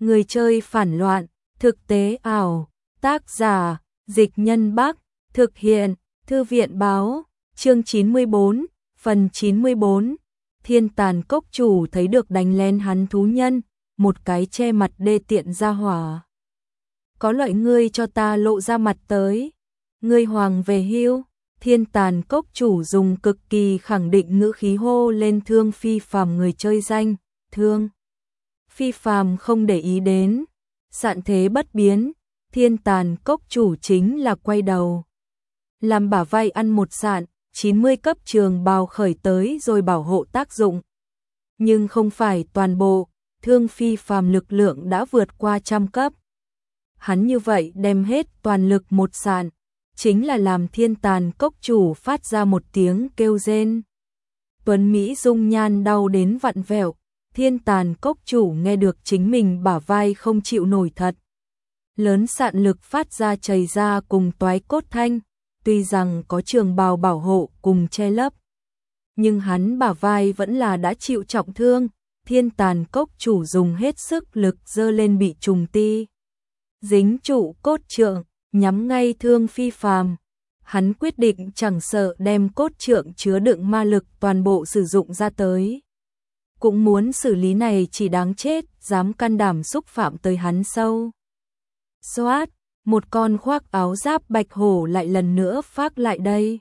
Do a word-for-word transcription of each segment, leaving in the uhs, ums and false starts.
Người chơi phản loạn, thực tế ảo, tác giả, Dịch Nhân Bắc, thực hiện, Thư viện báo, chương chín mươi bốn, phần chín mươi bốn. Thiên Tàn Cốc chủ thấy được đánh lén hắn thú nhân, một cái che mặt đê tiện ra hỏa. Có loại ngươi cho ta lộ ra mặt tới, ngươi hoàng về hưu. Thiên Tàn Cốc chủ dùng cực kỳ khẳng định ngữ khí hô lên Thương Phi Phàm người chơi danh, Thương Phi Phàm không để ý đến, sạn thế bất biến, Thiên Tàn Cốc chủ chính là quay đầu. Làm bả vai ăn một sạn, chín mươi cấp trường bào khởi tới rồi bảo hộ tác dụng. Nhưng không phải toàn bộ, Thương Phi Phàm lực lượng đã vượt qua trăm cấp. Hắn như vậy đem hết toàn lực một sạn, chính là làm Thiên Tàn Cốc chủ phát ra một tiếng kêu rên. Tuấn Mỹ dung nhan đau đến vặn vẹo, Thiên Tàn Cốc chủ nghe được chính mình bả vai không chịu nổi thật. Lớn sạn lực phát ra chảy ra cùng toái cốt thanh, tuy rằng có trường bào bảo hộ cùng che lấp. Nhưng hắn bả vai vẫn là đã chịu trọng thương, Thiên Tàn Cốc chủ dùng hết sức lực giơ lên bị trùng ti. Dính trụ cốt trượng, nhắm ngay Thương Phi Phàm. Hắn quyết định chẳng sợ đem cốt trượng chứa đựng ma lực toàn bộ sử dụng ra tới. Cũng muốn xử lý này chỉ đáng chết, dám can đảm xúc phạm tới hắn sâu. Xoát, một con khoác áo giáp bạch hổ lại lần nữa phác lại đây.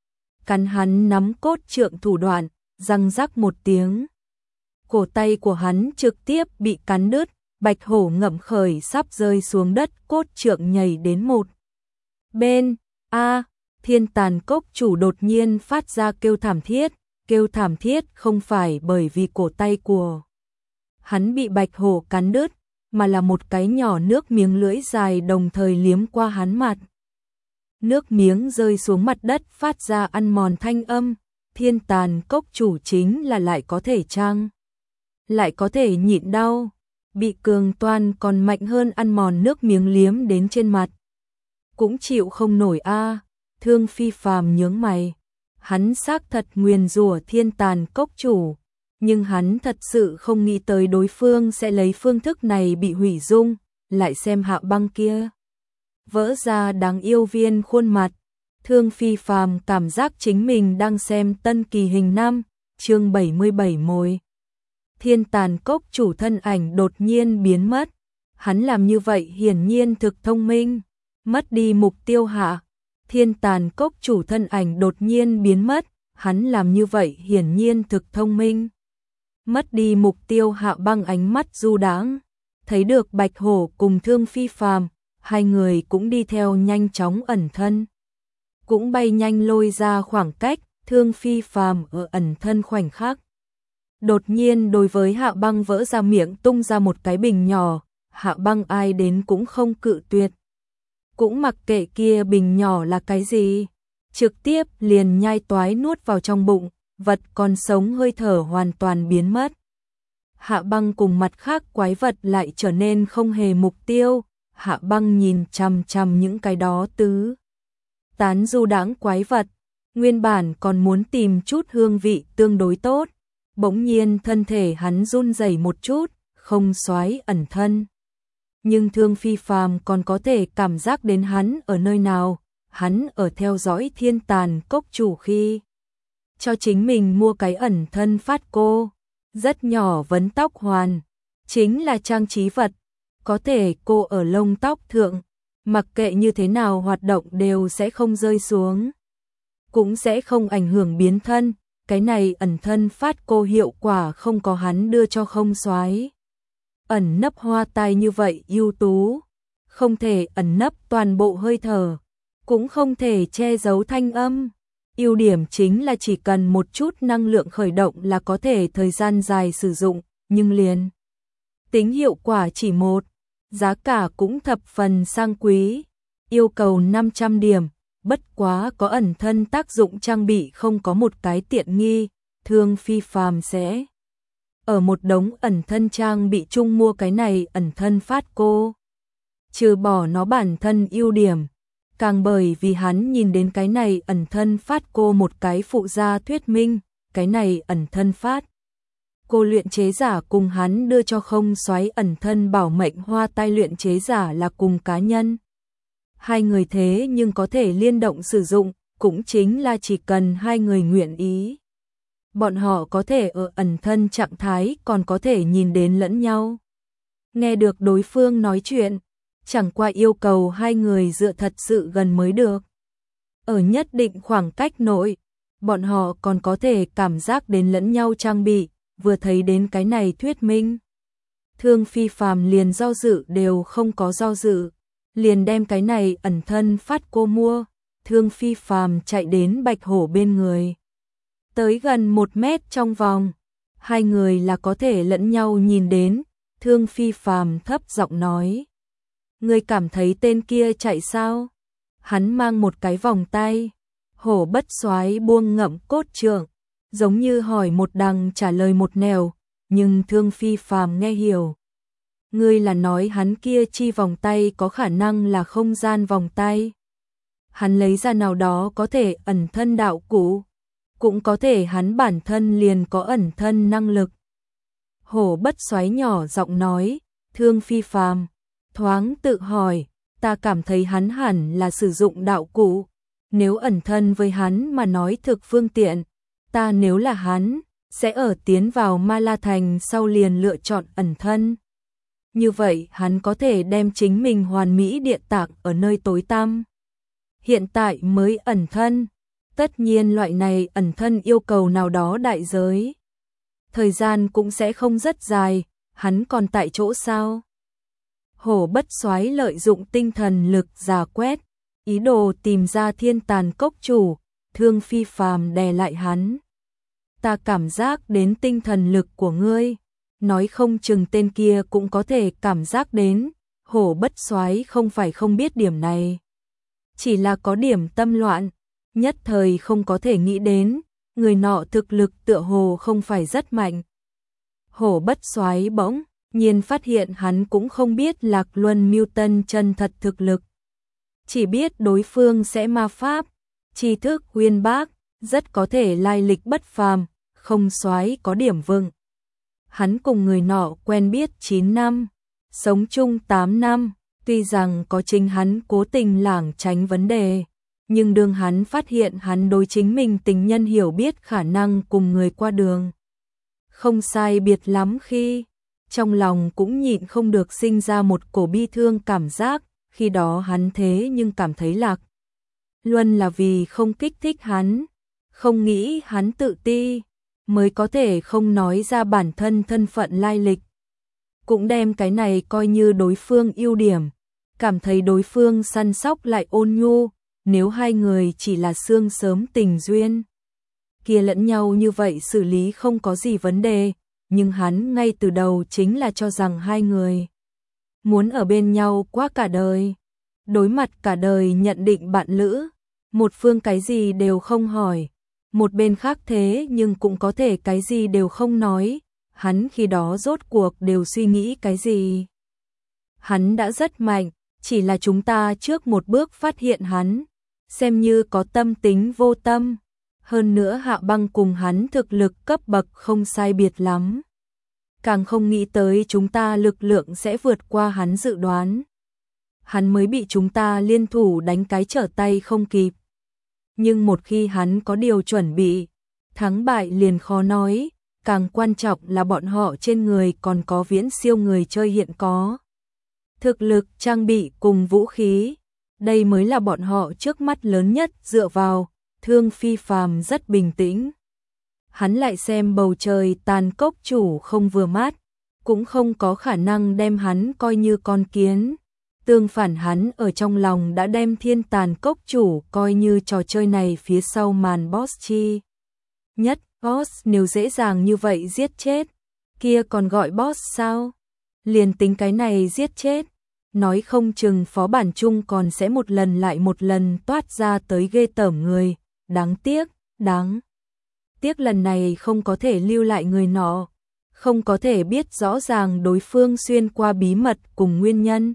Cắn hắn nắm cốt trượng thủ đoạn, răng rắc một tiếng. Cổ tay của hắn trực tiếp bị cắn đứt, bạch hổ ngậm khởi sắp rơi xuống đất, cốt trượng nhảy đến một bên. A, Thiên Tàn Cốc chủ đột nhiên phát ra kêu thảm thiết, kêu thảm thiết không phải bởi vì cổ tay của hắn bị bạch hổ cắn đứt, mà là một cái nhỏ nước miếng lưỡi dài đồng thời liếm qua hắn mặt. Nước miếng rơi xuống mặt đất phát ra ăn mòn thanh âm, Thiên Tàn Cốc chủ chính là lại có thể chăng? Lại có thể nhịn đau, bị cường toan còn mạnh hơn ăn mòn nước miếng liếm đến trên mặt. Cũng chịu không nổi a. Thương Phi Phàm nhướng mày, hắn xác thật nguyền rủa Thiên Tàn Cốc chủ, nhưng hắn thật sự không nghĩ tới đối phương sẽ lấy phương thức này bị hủy dung, lại xem Hạ Băng kia. Vỡ ra đáng yêu viên khuôn mặt, Thương Phi Phàm cảm giác chính mình đang xem Tân Kỳ Hình năm, chương bảy mươi bảy mồi. Thiên Tàn Cốc chủ thân ảnh đột nhiên biến mất, hắn làm như vậy hiển nhiên thực thông minh, mất đi mục tiêu hạ. Thiên Tàn Cốc chủ thân ảnh đột nhiên biến mất, hắn làm như vậy hiển nhiên thực thông minh. Mất đi mục tiêu Hạ Băng ánh mắt du đãng, thấy được bạch hổ cùng Thương Phi Phàm, hai người cũng đi theo nhanh chóng ẩn thân. Cũng bay nhanh lôi ra khoảng cách, Thương Phi Phàm ở ẩn thân khoảnh khắc. Đột nhiên đối với Hạ Băng vỡ ra miệng tung ra một cái bình nhỏ, Hạ Băng ai đến cũng không cự tuyệt. Cũng mặc kệ kia bình nhỏ là cái gì, trực tiếp liền nhai toái nuốt vào trong bụng, vật còn sống hơi thở hoàn toàn biến mất. Hạ Băng cùng mặt khác quái vật lại trở nên không hề mục tiêu, Hạ Băng nhìn chằm chằm những cái đó tứ tán du đãng quái vật, nguyên bản còn muốn tìm chút hương vị tương đối tốt, bỗng nhiên thân thể hắn run rẩy một chút, không xoái ẩn thân. Nhưng Thương Phi Phàm còn có thể cảm giác đến hắn ở nơi nào, hắn ở theo dõi Thiên Tàn Cốc chủ khi cho chính mình mua cái ẩn thân phát cô, rất nhỏ vấn tóc hoàn, chính là trang trí vật, có thể cô ở lông tóc thượng, mặc kệ như thế nào hoạt động đều sẽ không rơi xuống, cũng sẽ không ảnh hưởng biến thân, cái này ẩn thân phát cô hiệu quả không có hắn đưa cho không xoái. Ẩn nấp hoa tai như vậy ưu tú, không thể ẩn nấp toàn bộ hơi thở, cũng không thể che giấu thanh âm. Ưu điểm chính là chỉ cần một chút năng lượng khởi động là có thể thời gian dài sử dụng, nhưng liền tính hiệu quả chỉ một, giá cả cũng thập phần sang quý, yêu cầu năm trăm điểm, bất quá có ẩn thân tác dụng trang bị không có một cái tiện nghi, Thương Phi Phàm sẽ ở một đống ẩn thân trang bị chung mua cái này ẩn thân phát cô. Trừ bỏ nó bản thân ưu điểm, càng bởi vì hắn nhìn đến cái này ẩn thân phát cô một cái phụ gia thuyết minh, cái này ẩn thân phát cô luyện chế giả cùng hắn đưa cho không soái ẩn thân bảo mệnh hoa tai luyện chế giả là cùng cá nhân. Hai người thế nhưng có thể liên động sử dụng, cũng chính là chỉ cần hai người nguyện ý. Bọn họ có thể ở ẩn thân trạng thái còn có thể nhìn đến lẫn nhau. Nghe được đối phương nói chuyện, chẳng qua yêu cầu hai người dựa thật sự gần mới được. Ở nhất định khoảng cách nội, bọn họ còn có thể cảm giác đến lẫn nhau trang bị, vừa thấy đến cái này thuyết minh. Thương Phi Phàm liền do dự đều không có do dự, liền đem cái này ẩn thân phát cô mua. Thương Phi Phàm chạy đến Bạch Hổ bên người. Tới gần một mét trong vòng, hai người là có thể lẫn nhau nhìn đến. Thương Phi Phàm thấp giọng nói: "Ngươi cảm thấy tên kia chạy sao?" Hắn mang một cái vòng tay. Hổ Bất Soái buông ngậm cốt trượng, giống như hỏi một đằng trả lời một nẻo, nhưng Thương Phi Phàm nghe hiểu. Ngươi là nói hắn kia chi vòng tay có khả năng là không gian vòng tay. Hắn lấy ra nào đó có thể ẩn thân đạo cụ, cũng có thể hắn bản thân liền có ẩn thân năng lực. Hổ Bất Soái nhỏ giọng nói. Thương Phi Phàm thoáng tự hỏi, ta cảm thấy hắn hẳn là sử dụng đạo cụ. Nếu ẩn thân với hắn mà nói thực phương tiện, ta nếu là hắn, sẽ ở tiến vào Ma La Thành sau liền lựa chọn ẩn thân. Như vậy hắn có thể đem chính mình hoàn mỹ địa tạng ở nơi tối tăm. Hiện tại mới ẩn thân, tất nhiên loại này ẩn thân yêu cầu nào đó đại giới. Thời gian cũng sẽ không rất dài, hắn còn tại chỗ sao? Hổ Bất Soái lợi dụng tinh thần lực dò quét, ý đồ tìm ra Thiên Tàn Cốc chủ. Thương Phi Phàm đè lại hắn. Ta cảm giác đến tinh thần lực của ngươi, nói không chừng tên kia cũng có thể cảm giác đến. Hổ Bất Soái không phải không biết điểm này, chỉ là có điểm tâm loạn, nhất thời không có thể nghĩ đến, người nọ thực lực tựa hồ không phải rất mạnh. Hổ Bất Soái bỗng nhiên phát hiện hắn cũng không biết Lạc Luân Mưu Tân chân thật thực lực, chỉ biết đối phương sẽ ma pháp, tri thức uyên bác, rất có thể lai lịch bất phàm. Không soái có điểm vững. Hắn cùng người nọ quen biết chín năm, sống chung tám năm, tuy rằng có chính hắn cố tình lảng tránh vấn đề, nhưng đương hắn phát hiện hắn đối chính mình tình nhân hiểu biết khả năng cùng người qua đường không sai biệt lắm khi, trong lòng cũng nhịn không được sinh ra một cổ bi thương cảm giác. Khi đó hắn thế nhưng cảm thấy Lạc Luân là vì không kích thích hắn, không nghĩ hắn tự ti, mới có thể không nói ra bản thân thân phận lai lịch. Cũng đem cái này coi như đối phương ưu điểm, cảm thấy đối phương săn sóc lại ôn nhu. Nếu hai người chỉ là xương sớm tình duyên, kia lẫn nhau như vậy xử lý không có gì vấn đề, nhưng hắn ngay từ đầu chính là cho rằng hai người muốn ở bên nhau qua cả đời, đối mặt cả đời nhận định bạn lữ, một phương cái gì đều không hỏi, một bên khác thế nhưng cũng có thể cái gì đều không nói. Hắn khi đó rốt cuộc đều suy nghĩ cái gì? Hắn đã rất mạnh, chỉ là chúng ta trước một bước phát hiện hắn, xem như có tâm tính vô tâm. Hơn nữa Hạ Băng cùng hắn thực lực cấp bậc không sai biệt lắm, càng không nghĩ tới chúng ta lực lượng sẽ vượt qua hắn dự đoán. Hắn mới bị chúng ta liên thủ đánh cái trở tay không kịp. Nhưng một khi hắn có điều chuẩn bị, thắng bại liền khó nói, càng quan trọng là bọn họ trên người còn có viễn siêu người chơi hiện có thực lực, trang bị cùng vũ khí. Đây mới là bọn họ trước mắt lớn nhất dựa vào. Thương Phi Phàm rất bình tĩnh. Hắn lại xem bầu trời Tàn Cốc chủ không vừa mắt, cũng không có khả năng đem hắn coi như con kiến. Tương phản hắn ở trong lòng đã đem Thiên Tàn Cốc chủ coi như trò chơi này phía sau màn boss chi nhất. Boss nếu dễ dàng như vậy giết chết, kia còn gọi boss sao? Liền tính cái này giết chết, nói không chừng phó bản chung còn sẽ một lần lại một lần toát ra tới ghê tởm người. Đáng tiếc, đáng tiếc lần này không có thể lưu lại người nọ, không có thể biết rõ ràng đối phương xuyên qua bí mật cùng nguyên nhân.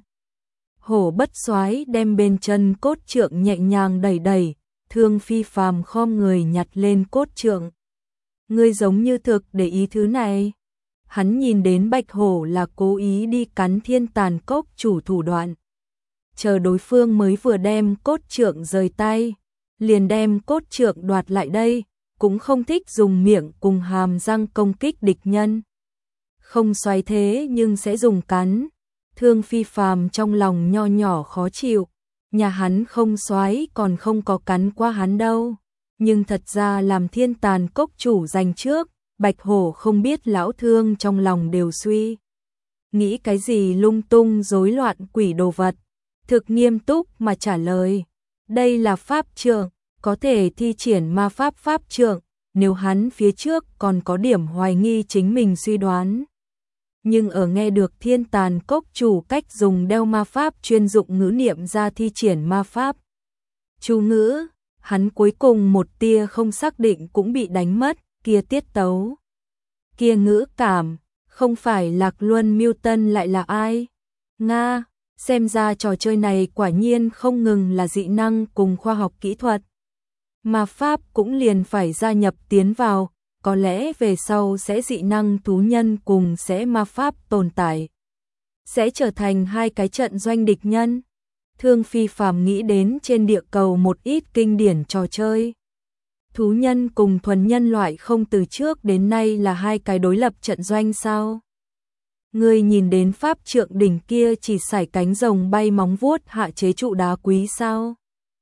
Hổ Bất Soái đem bên chân cốt trượng nhẹ nhàng đẩy đẩy, Thương Phi Phàm khom người nhặt lên cốt trượng. Ngươi giống như thực để ý thứ này. Hắn nhìn đến Bạch Hổ là cố ý đi cắn Thiên Tàn Cốc chủ thủ đoạn. Chờ đối phương mới vừa đem cốt trượng rời tay, liền đem cốt trượng đoạt lại đây, cũng không thích dùng miệng cùng hàm răng công kích địch nhân. Không xoáy thế nhưng sẽ dùng cắn. Thương Phi Phàm trong lòng nho nhỏ khó chịu, nhà hắn không xoáy còn không có cắn qua hắn đâu. Nhưng thật ra làm Thiên Tàn Cốc chủ giành trước, Bạch Hổ không biết lão Thương trong lòng đều suy nghĩ cái gì lung tung rối loạn quỷ đồ vật. Thực nghiêm túc mà trả lời, đây là pháp trượng, có thể thi triển ma pháp pháp trượng. Nếu hắn phía trước còn có điểm hoài nghi chính mình suy đoán, nhưng ở nghe được Thiên Tàn Cốc chủ cách dùng đeo ma pháp chuyên dụng ngữ niệm ra thi triển ma pháp chú ngữ, hắn cuối cùng một tia không xác định cũng bị đánh mất. Kia tiết tấu, kia ngữ cảm, không phải Lạc Luân Miêu Tân lại là ai? Nga, xem ra trò chơi này quả nhiên không ngừng là dị năng cùng khoa học kỹ thuật. Ma pháp cũng liền phải gia nhập tiến vào, có lẽ về sau sẽ dị năng thú nhân cùng sẽ ma pháp tồn tại, sẽ trở thành hai cái trận doanh địch nhân. Thương Phi Phàm nghĩ đến trên địa cầu một ít kinh điển trò chơi. Thú nhân cùng thuần nhân loại không từ trước đến nay là hai cái đối lập trận doanh sao? Ngươi nhìn đến pháp trượng đỉnh kia chỉ sải cánh rồng bay móng vuốt hạ chế trụ đá quý sao?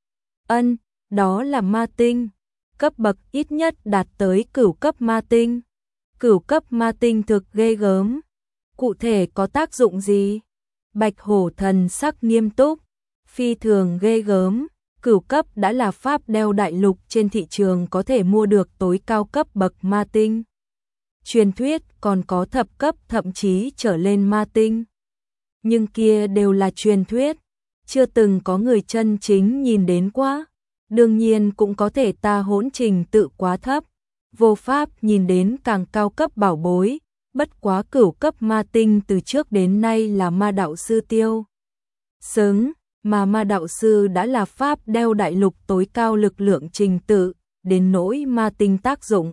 Ân, đó là ma tinh, cấp bậc ít nhất đạt tới cửu cấp ma tinh. Cửu cấp ma tinh thực ghê gớm. Cụ thể có tác dụng gì? Bạch Hổ thần sắc nghiêm túc, phi thường ghê gớm. Cửu cấp đã là pháp đeo đại lục trên thị trường có thể mua được tối cao cấp bậc ma tinh. Truyền thuyết còn có thập cấp thậm chí trở lên ma tinh. Nhưng kia đều là truyền thuyết, chưa từng có người chân chính nhìn đến quá. Đương nhiên cũng có thể ta hỗn trình tự quá thấp, vô pháp nhìn đến càng cao cấp bảo bối. Bất quá cửu cấp ma tinh từ trước đến nay là ma đạo sư tiêu xứng. Mà ma đạo sư đã là pháp đeo đại lục tối cao lực lượng trình tự, đến nỗi ma tinh tác dụng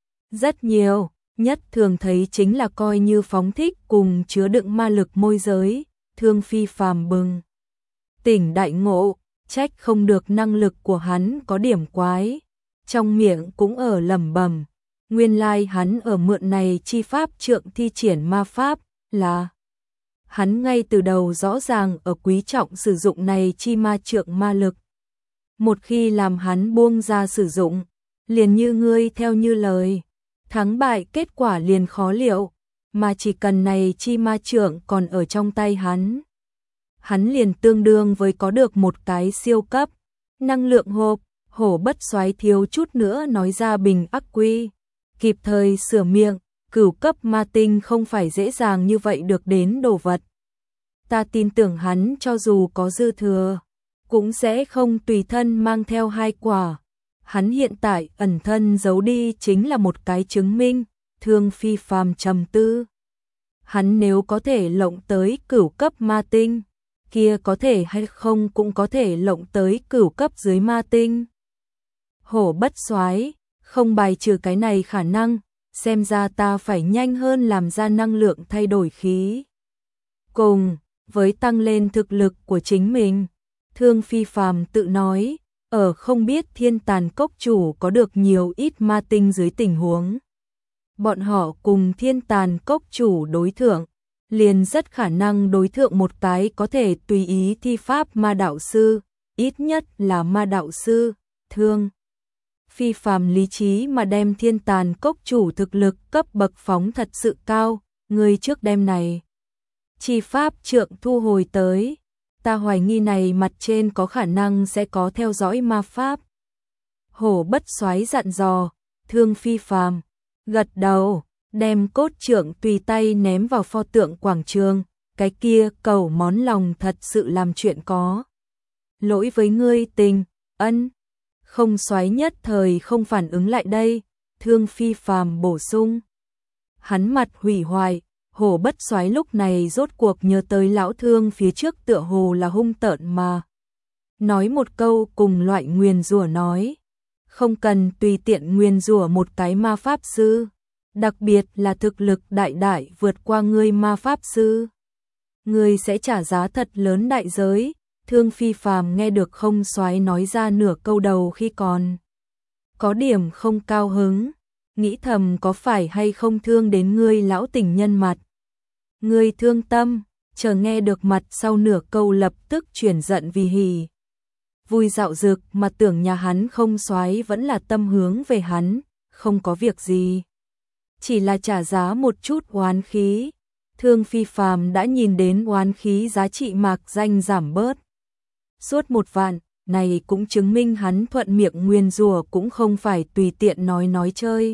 rất nhiều, nhất thường thấy chính là coi như phóng thích cùng chứa đựng ma lực môi giới. Thương Phi Phàm bừng tỉnh đại ngộ, trách không được năng lực của hắn có điểm quái, trong miệng cũng ở lẩm bẩm, nguyên lai hắn ở mượn này chi pháp trượng thi triển ma pháp là hắn ngay từ đầu rõ ràng ở quý trọng sử dụng này chi ma trượng ma lực. Một khi làm hắn buông ra sử dụng, liền như ngươi theo như lời, thắng bại kết quả liền khó liệu, mà chỉ cần này chi ma trượng còn ở trong tay hắn, hắn liền tương đương với có được một cái siêu cấp năng lượng hộp. Hổ Bất Soái thiếu chút nữa nói ra bình ắc quy, kịp thời sửa miệng. Cửu cấp ma tinh không phải dễ dàng như vậy được đến đồ vật. Ta tin tưởng hắn cho dù có dư thừa, cũng sẽ không tùy thân mang theo hai quả. Hắn hiện tại ẩn thân giấu đi chính là một cái chứng minh. Thương Phi Phàm trầm tư. Hắn nếu có thể lộng tới cửu cấp ma tinh, kia có thể hay không cũng có thể lộng tới cửu cấp dưới ma tinh. Hổ Bất Soái, không bài trừ cái này khả năng. Xem ra ta phải nhanh hơn làm ra năng lượng thay đổi khí. Cùng với tăng lên thực lực của chính mình, Thương Phi Phàm tự nói, ở không biết Thiên Tàn Cốc chủ có được nhiều ít ma tinh dưới tình huống, bọn họ cùng Thiên Tàn Cốc chủ đối thượng, liền rất khả năng đối thượng một cái có thể tùy ý thi pháp ma đạo sư, ít nhất là ma đạo sư. Thương Phi Phàm lý trí mà đem Thiên Tàn Cốc chủ thực lực cấp bậc phóng thật sự cao. Người trước đem này chi pháp trượng thu hồi tới, ta hoài nghi này mặt trên có khả năng sẽ có theo dõi ma pháp. Hổ Bất Soái dặn dò. Thương Phi Phàm gật đầu, đem cốt trượng tùy tay ném vào pho tượng quảng trường. Cái kia cầu món lòng thật sự làm chuyện có lỗi với ngươi. Tình ân không xoáy nhất thời không phản ứng lại đây. Thương Phi Phàm bổ sung. Hắn mặt hủy hoại. Hổ Bất Soái lúc này rốt cuộc nhớ tới lão Thương phía trước tựa hồ là hung tợn mà nói một câu cùng loại nguyền rủa nói, không cần tùy tiện nguyền rủa một cái ma pháp sư. đặc biệt là thực lực đại đại vượt qua ngươi ma pháp sư. Ngươi sẽ trả giá thật lớn đại giới. Thương Phi Phàm nghe được không soái nói ra nửa câu đầu khi còn có điểm không cao hứng, nghĩ thầm có phải hay không thương đến ngươi lão tình nhân mặt. Ngươi thương tâm, chờ nghe được mặt sau nửa câu lập tức chuyển giận vì hỉ. Vui dạo dực mà tưởng nhà hắn không soái vẫn là tâm hướng về hắn, không có việc gì. Chỉ là trả giá một chút oán khí. Thương Phi Phàm đã nhìn đến oán khí giá trị mạc danh giảm bớt. Suốt một vạn, này cũng chứng minh hắn thuận miệng nguyền rủa cũng không phải tùy tiện nói nói chơi.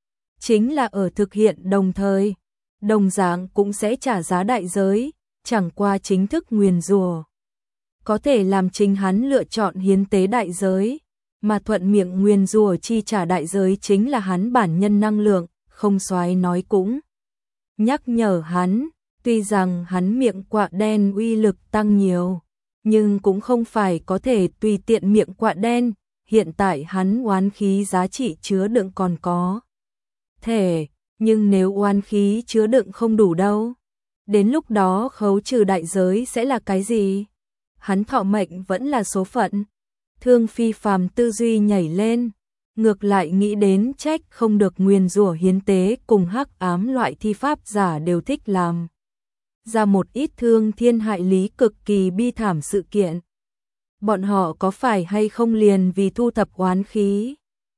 Chính là ở thực hiện đồng thời, đồng dạng cũng sẽ trả giá đại giới, chẳng qua chính thức nguyền rủa có thể làm chính hắn lựa chọn hiến tế đại giới, mà thuận miệng nguyền rủa chi trả đại giới chính là hắn bản nhân năng lượng, không soái nói cũng nhắc nhở hắn, tuy rằng hắn miệng quạ đen uy lực tăng nhiều, nhưng cũng không phải có thể tùy tiện miệng quạ đen, hiện tại hắn oán khí giá trị chứa đựng còn có thể, nhưng nếu oán khí chứa đựng không đủ đâu, đến lúc đó khấu trừ đại giới sẽ là cái gì? Hắn thọ mệnh vẫn là số phận. Thương Phi Phàm tư duy nhảy lên, ngược lại nghĩ đến trách không được nguyền rủa hiến tế cùng hắc ám loại thi pháp giả đều thích làm ra một ít thương thiên hại lý cực kỳ bi thảm sự kiện. Bọn họ có phải hay không liền vì thu thập oán khí?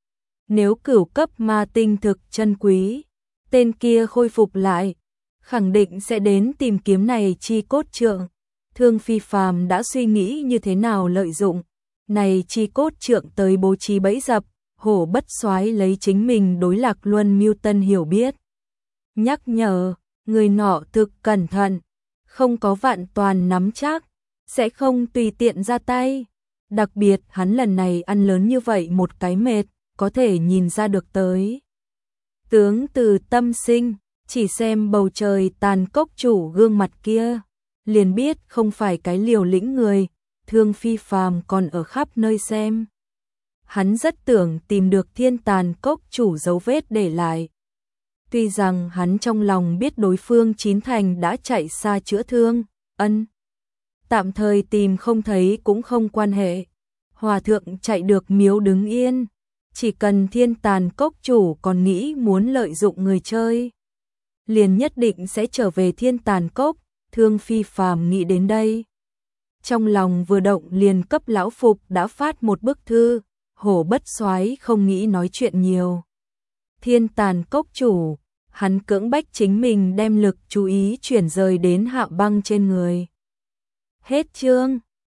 Nếu cửu cấp ma tinh thực chân quý, tên kia khôi phục lại, khẳng định sẽ đến tìm kiếm này chi cốt trượng. Thương Phi Phàm đã suy nghĩ như thế nào lợi dụng này chi cốt trượng tới bố trí bẫy dập, Hổ Bất Soái lấy chính mình đối Lạc Luân mưu tân hiểu biết. Nhắc nhở, người nọ thực cẩn thận, không có vạn toàn nắm chắc, sẽ không tùy tiện ra tay. Đặc biệt hắn lần này ăn lớn như vậy một cái mệt, có thể nhìn ra được tới. Tướng từ tâm sinh, chỉ xem bầu trời tàn cốc chủ gương mặt kia, liền biết không phải cái liều lĩnh người. Thương Phi Phàm còn ở khắp nơi xem. Hắn rất tưởng tìm được thiên tàn cốc chủ dấu vết để lại. Tuy rằng hắn trong lòng biết đối phương chín thành đã chạy xa chữa thương, ân. Tạm thời tìm không thấy cũng không quan hệ. Hòa thượng chạy được miếu đứng yên. Chỉ cần thiên tàn cốc chủ còn nghĩ muốn lợi dụng người chơi, liền nhất định sẽ trở về thiên tàn cốc. Thương Phi Phàm nghĩ đến đây, trong lòng vừa động liền cấp lão Phục đã phát một bức thư. Hổ Bất Soái không nghĩ nói chuyện nhiều. Thiên tàn cốc chủ, hắn cưỡng bách chính mình đem lực chú ý chuyển rời đến Hạo Băng trên người. Hết chương.